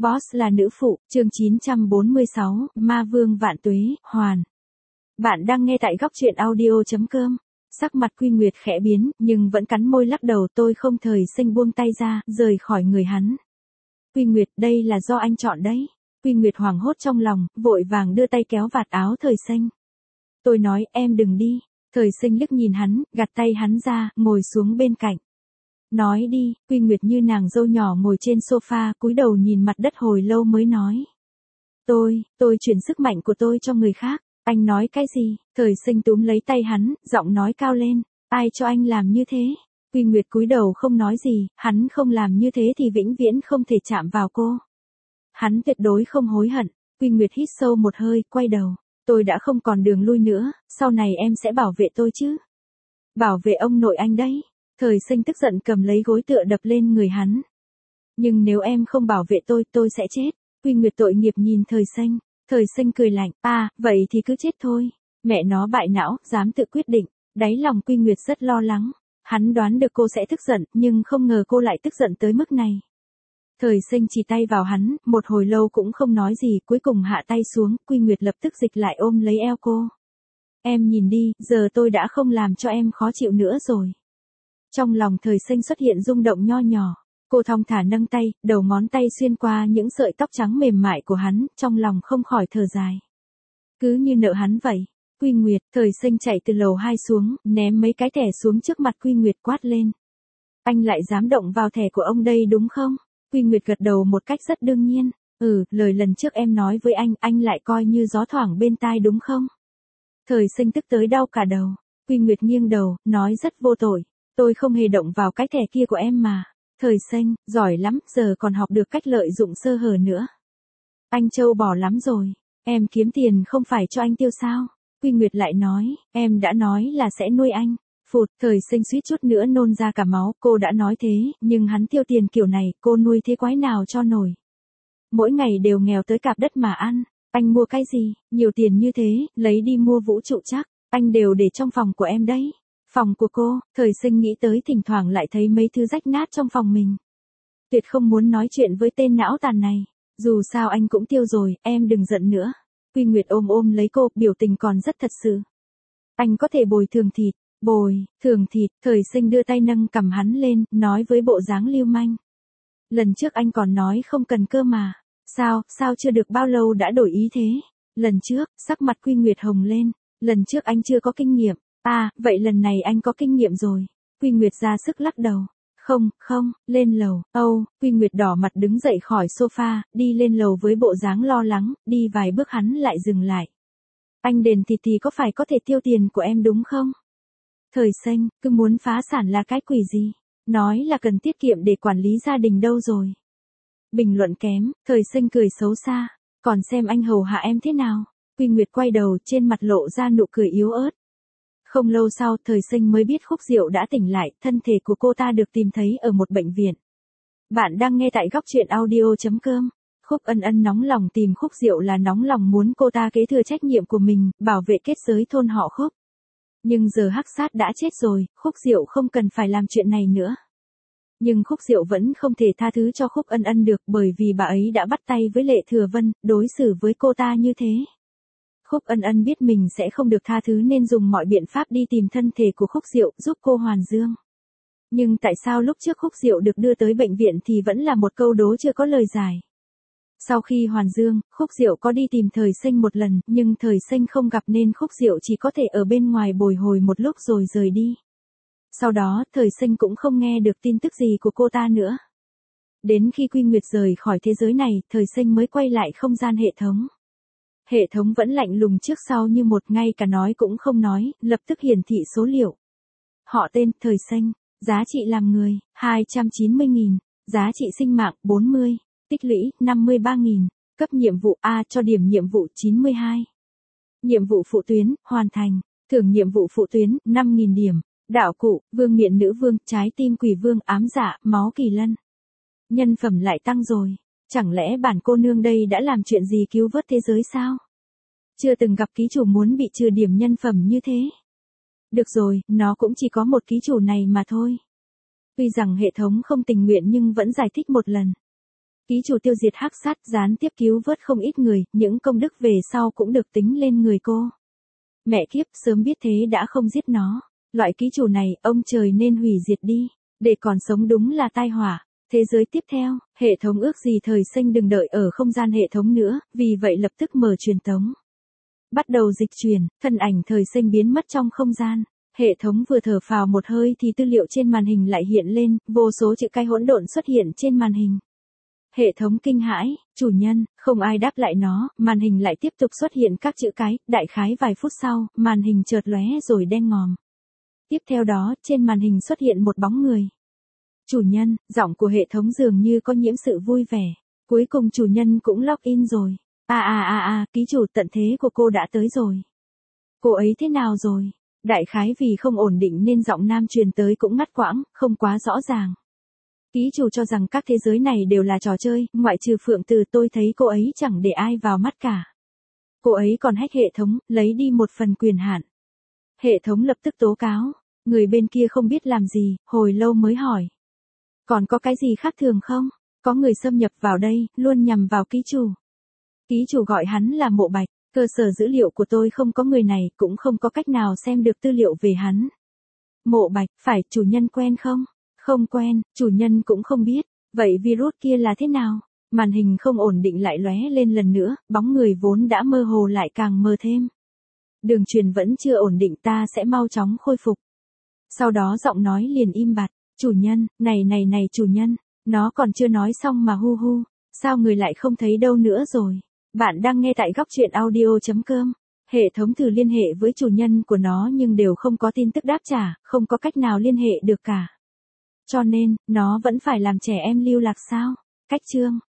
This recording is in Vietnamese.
Boss là nữ phụ, chương 946, Ma Vương Vạn Tuế, Hoàn. Bạn đang nghe tại góc truyện audio.com. Sắc mặt Quy Nguyệt khẽ biến, nhưng vẫn cắn môi lắc đầu. Tôi không thời sinh buông tay ra, rời khỏi người hắn. Quy Nguyệt, đây là do anh chọn đấy. Quy Nguyệt hoảng hốt trong lòng, vội vàng đưa tay kéo vạt áo thời sinh. Tôi nói, em đừng đi. Thời sinh liếc nhìn hắn, gạt tay hắn ra, ngồi xuống bên cạnh. Nói đi. Quy Nguyệt như nàng dâu nhỏ ngồi trên sofa, cúi đầu nhìn mặt đất hồi lâu mới nói. Tôi chuyển sức mạnh của tôi cho người khác. Anh nói cái gì? Thời sinh túm lấy tay hắn, giọng nói cao lên. Ai cho anh làm như thế? Quy Nguyệt cúi đầu không nói gì, hắn không làm như thế thì vĩnh viễn không thể chạm vào cô. Hắn tuyệt đối không hối hận. Quy Nguyệt hít sâu một hơi, quay đầu. Tôi đã không còn đường lui nữa, sau này em sẽ bảo vệ tôi chứ? Bảo vệ ông nội anh đấy. Thời sinh tức giận cầm lấy gối tựa đập lên người hắn. Nhưng nếu em không bảo vệ tôi sẽ chết. Quy Nguyệt tội nghiệp nhìn thời sinh. Thời sinh cười lạnh, vậy thì cứ chết thôi. Mẹ nó bại não, dám tự quyết định. Đáy lòng Quy Nguyệt rất lo lắng. Hắn đoán được cô sẽ tức giận, nhưng không ngờ cô lại tức giận tới mức này. Thời sinh chỉ tay vào hắn, một hồi lâu cũng không nói gì, cuối cùng hạ tay xuống, Quy Nguyệt lập tức dịch lại ôm lấy eo cô. Em nhìn đi, giờ tôi đã không làm cho em khó chịu nữa rồi. Trong lòng thời sinh xuất hiện rung động nho nhỏ. Cô thong thả nâng tay, đầu ngón tay xuyên qua những sợi tóc trắng mềm mại của hắn, trong lòng không khỏi thở dài. Cứ như nợ hắn vậy. Quy Nguyệt, thời sinh chạy từ lầu 2 xuống, ném mấy cái thẻ xuống trước mặt Quy Nguyệt quát lên. Anh lại dám động vào thẻ của ông đây đúng không? Quy Nguyệt gật đầu một cách rất đương nhiên. Lời lần trước em nói với anh lại coi như gió thoảng bên tai đúng không? Thời sinh tức tới đau cả đầu. Quy Nguyệt nghiêng đầu, nói rất vô tội. Tôi không hề động vào cái thẻ kia của em mà. Thời sinh, giỏi lắm, giờ còn học được cách lợi dụng sơ hở nữa. Anh trâu bò lắm rồi. Em kiếm tiền không phải cho anh tiêu sao? Quy Nguyệt lại nói, em đã nói là sẽ nuôi anh. Phụt, thời sinh suýt chút nữa nôn ra cả máu, cô đã nói thế, nhưng hắn tiêu tiền kiểu này, cô nuôi thế quái nào cho nổi. Mỗi ngày đều nghèo tới cạp đất mà ăn. Anh mua cái gì, nhiều tiền như thế, lấy đi mua vũ trụ chắc, anh đều để trong phòng của em đấy. Phòng của cô, thời sinh nghĩ tới thỉnh thoảng lại thấy mấy thứ rách nát trong phòng mình. Tuyệt không muốn nói chuyện với tên não tàn này. Dù sao anh cũng tiêu rồi, em đừng giận nữa. Quy Nguyệt ôm lấy cô, biểu tình còn rất thật sự. Anh có thể bồi thường thịt. Bồi, thường thịt, thời sinh đưa tay nâng cầm hắn lên, nói với bộ dáng lưu manh. Lần trước anh còn nói không cần cơ mà. Sao chưa được bao lâu đã đổi ý thế? Lần trước, sắc mặt Quy Nguyệt hồng lên. Lần trước anh chưa có kinh nghiệm. Vậy lần này anh có kinh nghiệm rồi. Quy Nguyệt ra sức lắc đầu. Không, lên lầu. Quy Nguyệt đỏ mặt đứng dậy khỏi sofa, đi lên lầu với bộ dáng lo lắng, đi vài bước hắn lại dừng lại. Anh đền thịt thì có phải có thể tiêu tiền của em đúng không? Thời sinh, cứ muốn phá sản là cái quỷ gì? Nói là cần tiết kiệm để quản lý gia đình đâu rồi? Bình luận kém, thời sinh cười xấu xa. Còn xem anh hầu hạ em thế nào? Quy Nguyệt quay đầu, trên mặt lộ ra nụ cười yếu ớt. Không lâu sau, thời sinh mới biết Khúc Diệu đã tỉnh lại, thân thể của cô ta được tìm thấy ở một bệnh viện. Bạn đang nghe tại góc truyện audio.com. Khúc Ân Ân nóng lòng tìm Khúc Diệu là nóng lòng muốn cô ta kế thừa trách nhiệm của mình, bảo vệ kết giới thôn họ Khúc. Nhưng giờ Hắc Sát đã chết rồi, Khúc Diệu không cần phải làm chuyện này nữa. Nhưng Khúc Diệu vẫn không thể tha thứ cho Khúc Ân Ân được bởi vì bà ấy đã bắt tay với Lệ Thừa Vân, đối xử với cô ta như thế. Khúc Ân Ân biết mình sẽ không được tha thứ nên dùng mọi biện pháp đi tìm thân thể của Khúc Diệu giúp cô hoàn dương. Nhưng tại sao lúc trước Khúc Diệu được đưa tới bệnh viện thì vẫn là một câu đố chưa có lời giải. Sau khi hoàn dương, Khúc Diệu có đi tìm thời sinh một lần, nhưng thời sinh không gặp nên Khúc Diệu chỉ có thể ở bên ngoài bồi hồi một lúc rồi rời đi. Sau đó, thời sinh cũng không nghe được tin tức gì của cô ta nữa. Đến khi Quy Nguyệt rời khỏi thế giới này, thời sinh mới quay lại không gian hệ thống. Hệ thống vẫn lạnh lùng trước sau như một, ngay cả nói cũng không nói, lập tức hiển thị số liệu. Họ tên, thời sinh, giá trị làm người, 290.000, giá trị sinh mạng, 40, tích lũy, 53.000, cấp nhiệm vụ A cho điểm nhiệm vụ 92. Nhiệm vụ phụ tuyến, hoàn thành, thưởng nhiệm vụ phụ tuyến, 5.000 điểm, đạo cụ, vương miện nữ vương, trái tim quỷ vương, ám dạ, máu kỳ lân. Nhân phẩm lại tăng rồi. Chẳng lẽ bản cô nương đây đã làm chuyện gì cứu vớt thế giới sao? Chưa từng gặp ký chủ muốn bị trừ điểm nhân phẩm như thế. Được rồi, nó cũng chỉ có một ký chủ này mà thôi. Tuy rằng hệ thống không tình nguyện nhưng vẫn giải thích một lần. Ký chủ tiêu diệt hắc sát, gián tiếp cứu vớt không ít người, những công đức về sau cũng được tính lên người cô. Mẹ kiếp, sớm biết thế đã không giết nó. Loại ký chủ này, ông trời nên hủy diệt đi. Để còn sống đúng là tai họa. Thế giới tiếp theo, hệ thống ước gì thời sinh đừng đợi ở không gian hệ thống nữa, vì vậy lập tức mở truyền tống. Bắt đầu dịch chuyển, thân ảnh thời sinh biến mất trong không gian. Hệ thống vừa thở phào một hơi thì tư liệu trên màn hình lại hiện lên, vô số chữ cái hỗn độn xuất hiện trên màn hình. Hệ thống kinh hãi, chủ nhân, không ai đáp lại nó, màn hình lại tiếp tục xuất hiện các chữ cái, đại khái vài phút sau, màn hình chợt lóe rồi đen ngòm. Tiếp theo đó, trên màn hình xuất hiện một bóng người. Chủ nhân, giọng của hệ thống dường như có nhiễm sự vui vẻ. Cuối cùng chủ nhân cũng login rồi. Ký chủ tận thế của cô đã tới rồi. Cô ấy thế nào rồi? Đại khái vì không ổn định nên giọng nam truyền tới cũng ngắt quãng, không quá rõ ràng. Ký chủ cho rằng các thế giới này đều là trò chơi, ngoại trừ Phượng Từ tôi thấy cô ấy chẳng để ai vào mắt cả. Cô ấy còn hack hệ thống, lấy đi một phần quyền hạn. Hệ thống lập tức tố cáo. Người bên kia không biết làm gì, hồi lâu mới hỏi. Còn có cái gì khác thường không? Có người xâm nhập vào đây, luôn nhằm vào ký chủ. Ký chủ gọi hắn là Mộ Bạch, cơ sở dữ liệu của tôi không có người này, cũng không có cách nào xem được tư liệu về hắn. Mộ Bạch, phải, chủ nhân quen không? Không quen, chủ nhân cũng không biết. Vậy virus kia là thế nào? Màn hình không ổn định lại lóe lên lần nữa, bóng người vốn đã mơ hồ lại càng mơ thêm. Đường truyền vẫn chưa ổn định, ta sẽ mau chóng khôi phục. Sau đó giọng nói liền im bặt. Chủ nhân, này chủ nhân. Nó còn chưa nói xong mà hu hu. Sao người lại không thấy đâu nữa rồi? Bạn đang nghe tại góc truyện audio.com. Hệ thống thử liên hệ với chủ nhân của nó nhưng đều không có tin tức đáp trả, không có cách nào liên hệ được cả. Cho nên, nó vẫn phải làm trẻ em lưu lạc sao? Cách chương